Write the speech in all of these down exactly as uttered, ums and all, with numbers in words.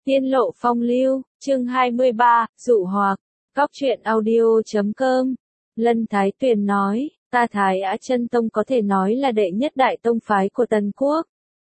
Tiên lộ phong lưu, chương hai mươi ba, dụ hoặc, góc truyện audio chấm com. Lân Thái Tuyền nói, ta Thái Á Chân Tông có thể nói là đệ nhất đại tông phái của Tần Quốc.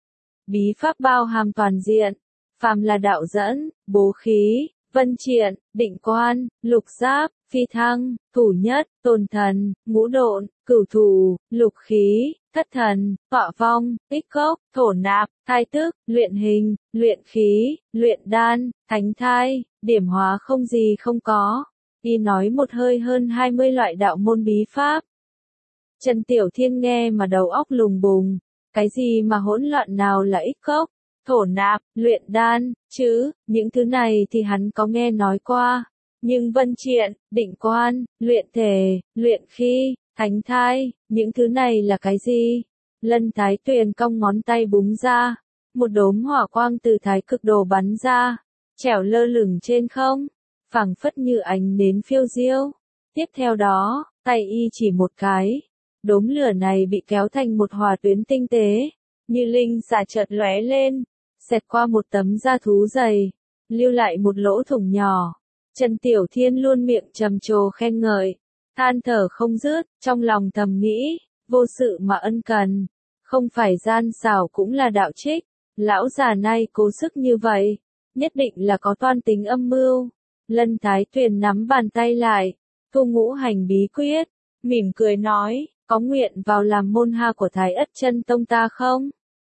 Bí pháp bao hàm toàn diện, phàm là đạo dẫn, bố khí, vân triện, định quan, lục giáp, phi thăng, thủ nhất, tồn thần, ngũ độn, cửu thủ, lục khí, thất thần, tọa vong, tích cốc, thổ nạp, thai tức, luyện hình, luyện khí, luyện đan, thánh thai, điểm hóa không gì không có. Y nói một hơi hơn hai mươi loại đạo môn bí pháp. Trần Tiểu Thiên nghe mà đầu óc lùng bùng, cái gì mà hỗn loạn nào là ích cốc, thổ nạp, luyện đan, chứ, những thứ này thì hắn có nghe nói qua. Nhưng vân triện, định quan, luyện thể, luyện khí, thánh thai, những thứ này là cái gì? Lân Thái Tuyền cong ngón tay búng ra, một đốm hỏa quang từ thái cực đồ bắn ra, trẻo lơ lửng trên không, phảng phất như ánh nến phiêu diêu. Tiếp theo đó, tay y chỉ một cái, đốm lửa này bị kéo thành một hòa tuyến tinh tế, như linh xà chợt lóe lên, xẹt qua một tấm da thú dày, lưu lại một lỗ thủng nhỏ. Trần Tiểu Thiên luôn miệng trầm trồ khen ngợi, than thở không dứt, trong lòng thầm nghĩ, vô sự mà ân cần, không phải gian xảo cũng là đạo trích, lão già này cố sức như vậy, nhất định là có toan tính âm mưu. Lân Thái Tuyền nắm bàn tay lại, thu ngũ hành bí quyết, mỉm cười nói, có nguyện vào làm môn hạ của Thái Ất Chân Tông ta không?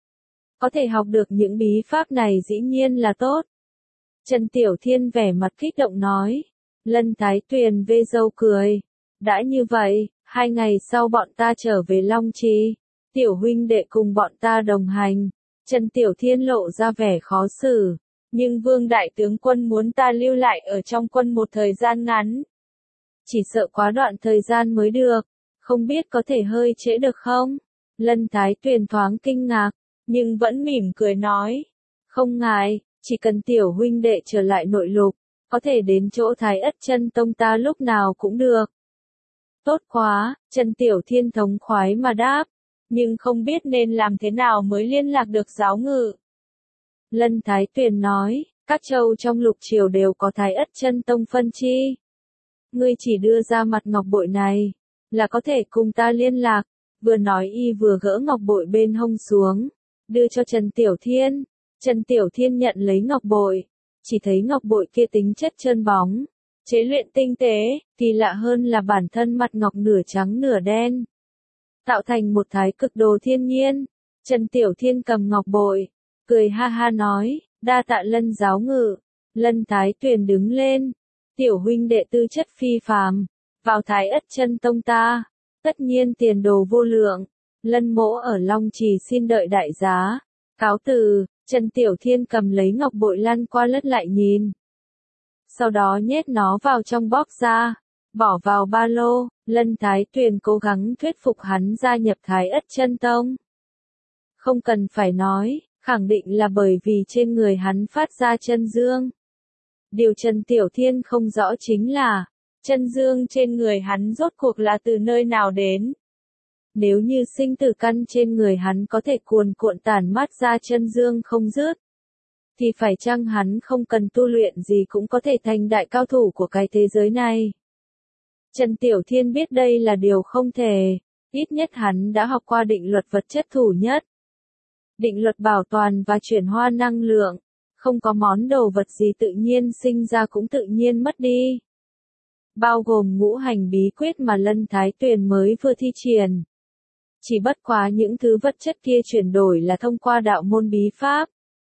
Có thể học được những bí pháp này dĩ nhiên là tốt. Trần Tiểu Thiên vẻ mặt kích động nói. Lân Thái Tuyền vê râu cười. Đã như vậy, hai ngày sau bọn ta trở về Long Trì. Tiểu huynh đệ cùng bọn ta đồng hành. Trần Tiểu Thiên lộ ra vẻ khó xử. Nhưng Vương Đại Tướng Quân muốn ta lưu lại ở trong quân một thời gian ngắn. Chỉ sợ quá đoạn thời gian mới được. Không biết có thể hơi trễ được không? Lân Thái Tuyền thoáng kinh ngạc, nhưng vẫn mỉm cười nói. Không ngại. Chỉ cần tiểu huynh đệ trở lại nội lục, có thể đến chỗ Thái Ất Chân Tông ta lúc nào cũng được. Tốt quá, Trần Tiểu Thiên thống khoái mà đáp, nhưng không biết nên làm thế nào mới liên lạc được giáo ngự. Lân Thái Tuyền nói, các châu trong lục triều đều có Thái Ất Chân Tông phân chi. Ngươi chỉ đưa ra mặt ngọc bội này, là có thể cùng ta liên lạc. Vừa nói y vừa gỡ ngọc bội bên hông xuống, đưa cho Trần Tiểu Thiên. Trần Tiểu Thiên nhận lấy ngọc bội, chỉ thấy ngọc bội kia tính chất trơn bóng, chế luyện tinh tế, kỳ lạ hơn là bản thân mặt ngọc nửa trắng nửa đen, tạo thành một thái cực đồ thiên nhiên. Trần Tiểu Thiên cầm ngọc bội, cười ha ha nói, đa tạ Lân giáo ngự. Lân Thái Tuyền đứng lên, tiểu huynh đệ tư chất phi phàm, vào Thái Ất Chân Tông ta, tất nhiên tiền đồ vô lượng. Lân mỗ ở Long Trì xin đợi đại giá, cáo từ. Trần Tiểu Thiên cầm lấy ngọc bội lăn qua lất lại nhìn. Sau đó nhét nó vào trong bóp ra, bỏ vào ba lô. Lân Thái Tuyền cố gắng thuyết phục hắn gia nhập Thái Ất Chân Tông. Không cần phải nói, khẳng định là bởi vì trên người hắn phát ra chân dương. Điều Trần Tiểu Thiên không rõ chính là, chân dương trên người hắn rốt cuộc là từ nơi nào đến. Nếu như sinh tử căn trên người hắn có thể cuồn cuộn tản mát ra chân dương không dứt, thì phải chăng hắn không cần tu luyện gì cũng có thể thành đại cao thủ của cái thế giới này? Trần Tiểu Thiên biết đây là điều không thể, ít nhất hắn đã học qua định luật vật chất thủ nhất. Định luật bảo toàn và chuyển hóa năng lượng, không có món đồ vật gì tự nhiên sinh ra cũng tự nhiên mất đi. Bao gồm ngũ hành bí quyết mà Lân Thái Tuyền mới vừa thi triển. Chỉ bất quá những thứ vật chất kia chuyển đổi là thông qua đạo môn bí pháp.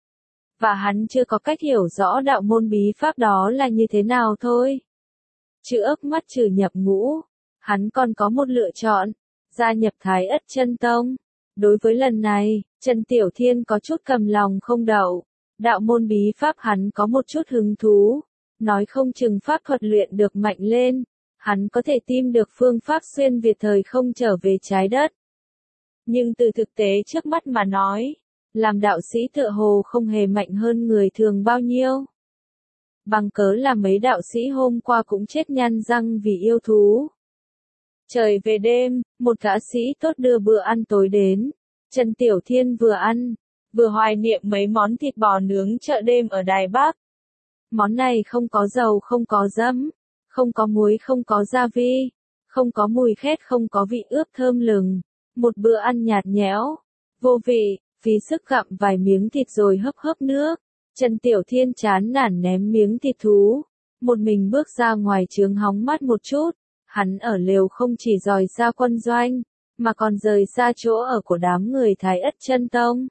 Và hắn chưa có cách hiểu rõ đạo môn bí pháp đó là như thế nào thôi. Chữ ức mắt trừ nhập ngũ, hắn còn có một lựa chọn, gia nhập Thái Ất Chân Tông. Đối với lần này, Trần Tiểu Thiên có chút cầm lòng không đậu. Đạo môn bí pháp hắn có một chút hứng thú, nói không chừng pháp thuật luyện được mạnh lên, hắn có thể tìm được phương pháp xuyên việt thời không trở về trái đất. Nhưng từ thực tế trước mắt mà nói, làm đạo sĩ tựa hồ không hề mạnh hơn người thường bao nhiêu. Bằng cớ là mấy đạo sĩ hôm qua cũng chết nhăn răng vì yêu thú. Trời về đêm, một gã sĩ tốt đưa bữa ăn tối đến. Trần Tiểu Thiên vừa ăn, vừa hoài niệm mấy món thịt bò nướng chợ đêm ở Đài Bắc. Món này không có dầu, không có giấm, không có muối, không có gia vị, không có mùi khét, không có vị ướp thơm lừng. Một bữa ăn nhạt nhẽo, vô vị, phí sức gặm vài miếng thịt rồi hấp hấp nước. Trần Tiểu Thiên chán nản ném miếng thịt thú, một mình bước ra ngoài trướng hóng mát một chút. Hắn ở lều không chỉ rời xa quân doanh, mà còn rời xa chỗ ở của đám người Thái Ất Chân Tông.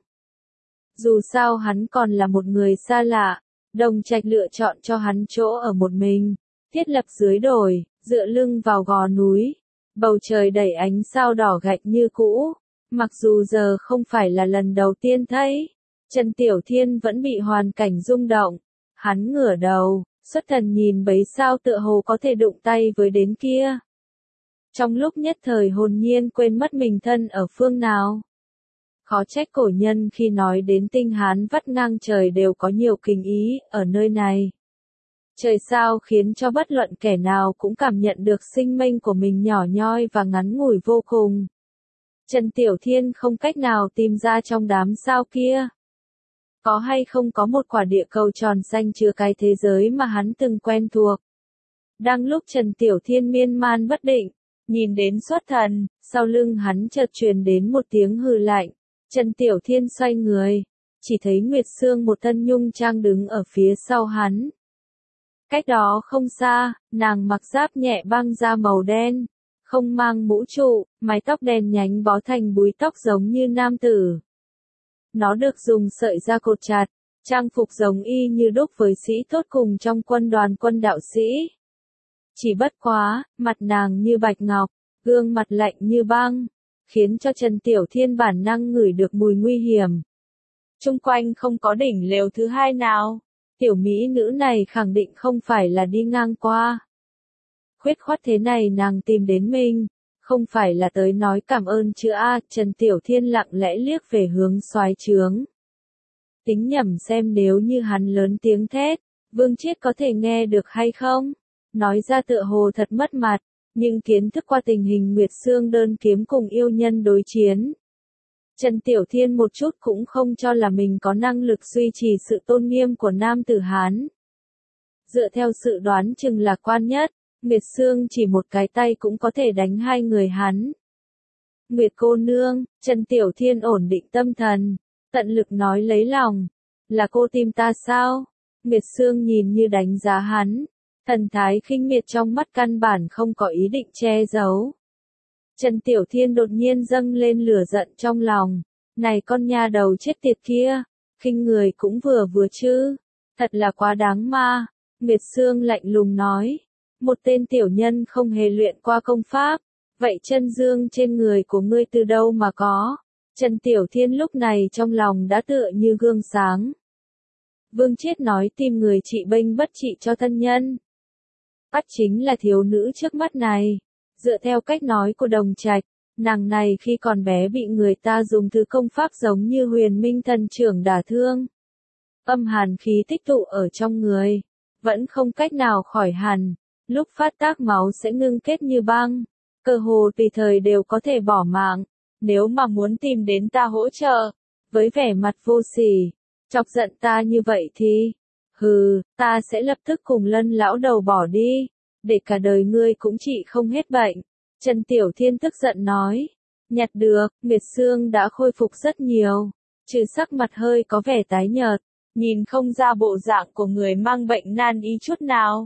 Dù sao hắn còn là một người xa lạ, Đồng Trạch lựa chọn cho hắn chỗ ở một mình, thiết lập dưới đồi, dựa lưng vào gò núi. Bầu trời đầy ánh sao đỏ gạch như cũ, mặc dù giờ không phải là lần đầu tiên thấy. Trần Tiểu Thiên vẫn bị hoàn cảnh rung động, hắn ngửa đầu, xuất thần nhìn bấy sao tựa hồ có thể đụng tay với đến kia. Trong lúc nhất thời hồn nhiên quên mất mình thân ở phương nào. Khó trách cổ nhân khi nói đến tinh hán vắt ngang trời đều có nhiều kinh ý ở nơi này. Trời sao khiến cho bất luận kẻ nào cũng cảm nhận được sinh mệnh của mình nhỏ nhoi và ngắn ngủi vô cùng. Trần Tiểu Thiên không cách nào tìm ra trong đám sao kia. Có hay không có một quả địa cầu tròn xanh chứa cái thế giới mà hắn từng quen thuộc. Đang lúc Trần Tiểu Thiên miên man bất định, nhìn đến xuất thần, sau lưng hắn chợt truyền đến một tiếng hừ lạnh. Trần Tiểu Thiên xoay người, chỉ thấy Nguyệt Sương một thân nhung trang đứng ở phía sau hắn. Cách đó không xa, nàng mặc giáp nhẹ băng da màu đen, không mang mũ trụ, mái tóc đen nhánh bó thành búi tóc giống như nam tử. Nó được dùng sợi da cột chặt, trang phục giống y như đúc với sĩ tốt cùng trong quân đoàn quân đạo sĩ. Chỉ bất quá, mặt nàng như bạch ngọc, gương mặt lạnh như băng, khiến cho Trần Tiểu Thiên bản năng ngửi được mùi nguy hiểm. Chung quanh không có đỉnh lều thứ hai nào, tiểu mỹ nữ này khẳng định không phải là đi ngang qua. Khuyết khoát thế này nàng tìm đến mình, không phải là tới nói cảm ơn chứ a. Trần Tiểu Thiên lặng lẽ liếc về hướng soái trướng. Tính nhẩm xem nếu như hắn lớn tiếng thét, Vương Chiết có thể nghe được hay không? Nói ra tựa hồ thật mất mặt, nhưng kiến thức qua tình hình Nguyệt Sương đơn kiếm cùng yêu nhân đối chiến. Trần Tiểu Thiên một chút cũng không cho là mình có năng lực duy trì sự tôn nghiêm của nam tử Hán. Dựa theo sự đoán chừng lạc quan nhất, Nguyệt Sương chỉ một cái tay cũng có thể đánh hai người hắn. Nguyệt cô nương, Trần Tiểu Thiên ổn định tâm thần, tận lực nói lấy lòng. Là cô tìm ta sao? Nguyệt Sương nhìn như đánh giá hắn, thần thái khinh miệt trong mắt căn bản không có ý định che giấu. Trần Tiểu Thiên đột nhiên dâng lên lửa giận trong lòng. Này con nha đầu chết tiệt kia, khinh người cũng vừa vừa chứ, thật là quá đáng ma. Nguyệt Sương lạnh lùng nói, một tên tiểu nhân không hề luyện qua công pháp, vậy chân dương trên người của ngươi từ đâu mà có? Trần Tiểu Thiên lúc này trong lòng đã tựa như gương sáng. Vương Chiết nói tìm người trị bênh bất trị cho thân nhân. Bắt chính là thiếu nữ trước mắt này. Dựa theo cách nói của Đồng Trạch, nàng này khi còn bé bị người ta dùng thứ công pháp giống như Huyền Minh Thần Trưởng đả thương. Âm hàn khí tích tụ ở trong người, vẫn không cách nào khỏi hẳn, lúc phát tác máu sẽ ngưng kết như băng, cơ hồ tùy thời đều có thể bỏ mạng. Nếu mà muốn tìm đến ta hỗ trợ, với vẻ mặt vô sỉ, chọc giận ta như vậy thì, hừ, ta sẽ lập tức cùng Lân lão đầu bỏ đi, để cả đời ngươi cũng trị không hết bệnh. Trần Tiểu Thiên tức giận nói, nhặt được, Nguyệt Sương đã khôi phục rất nhiều, trừ sắc mặt hơi có vẻ tái nhợt, nhìn không ra bộ dạng của người mang bệnh nan y chút nào.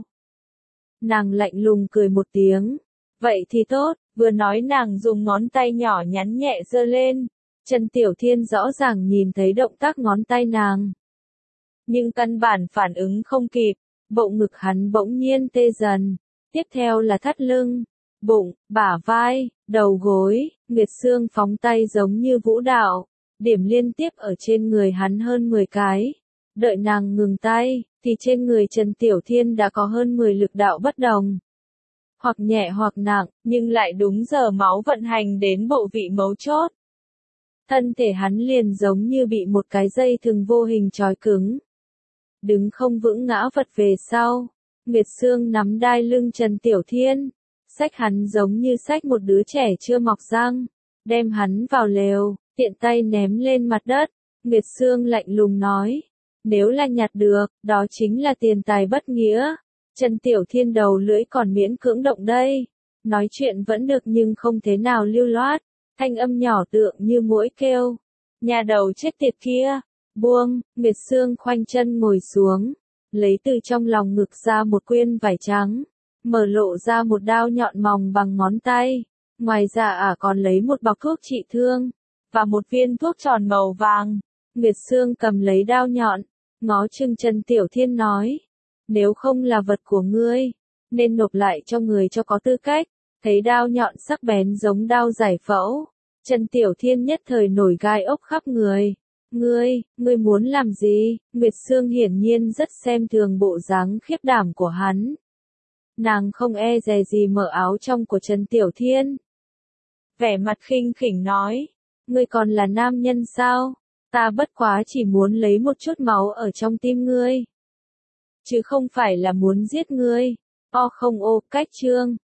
Nàng lạnh lùng cười một tiếng, vậy thì tốt, vừa nói nàng dùng ngón tay nhỏ nhắn nhẹ giơ lên, Trần Tiểu Thiên rõ ràng nhìn thấy động tác ngón tay nàng. Nhưng căn bản phản ứng không kịp, bộ ngực hắn bỗng nhiên tê dần, tiếp theo là thắt lưng, bụng, bả vai, đầu gối, Nguyệt Sương phóng tay giống như vũ đạo, điểm liên tiếp ở trên người hắn hơn mười cái. Đợi nàng ngừng tay, thì trên người Trần Tiểu Thiên đã có hơn mười lực đạo bất đồng. Hoặc nhẹ hoặc nặng, nhưng lại đúng giờ máu vận hành đến bộ vị mấu chốt. Thân thể hắn liền giống như bị một cái dây thừng vô hình trói cứng. Đứng không vững ngã vật về sau, Nguyệt Sương nắm đai lưng Trần Tiểu Thiên, xách hắn giống như xách một đứa trẻ chưa mọc răng, đem hắn vào lều, tiện tay ném lên mặt đất. Nguyệt Sương lạnh lùng nói. Nếu là nhặt được, đó chính là tiền tài bất nghĩa. Trần Tiểu Thiên đầu lưỡi còn miễn cưỡng động đây. Nói chuyện vẫn được nhưng không thế nào lưu loát. Thanh âm nhỏ tượng như muỗi kêu. Nhà đầu chết tiệt kia. Buông, Nguyệt Sương khoanh chân ngồi xuống. Lấy từ trong lòng ngực ra một quyên vải trắng. Mở lộ ra một đao nhọn mỏng bằng ngón tay. Ngoài ra ả còn lấy một bọc thuốc trị thương. Và một viên thuốc tròn màu vàng. Nguyệt Sương cầm lấy đao nhọn. Ngó chừng Trần Tiểu Thiên nói. Nếu không là vật của ngươi. Nên nộp lại cho người cho có tư cách. Thấy đao nhọn sắc bén giống đao giải phẫu. Trần Tiểu Thiên nhất thời nổi gai ốc khắp người. Ngươi, ngươi muốn làm gì? Nguyệt Sương hiển nhiên rất xem thường bộ dáng khiếp đảm của hắn. Nàng không e dè gì mở áo trong của Trần Tiểu Thiên. Vẻ mặt khinh khỉnh nói. Ngươi còn là nam nhân sao? Ta bất quá chỉ muốn lấy một chút máu ở trong tim ngươi. Chứ không phải là muốn giết ngươi. O không ô, cách chương.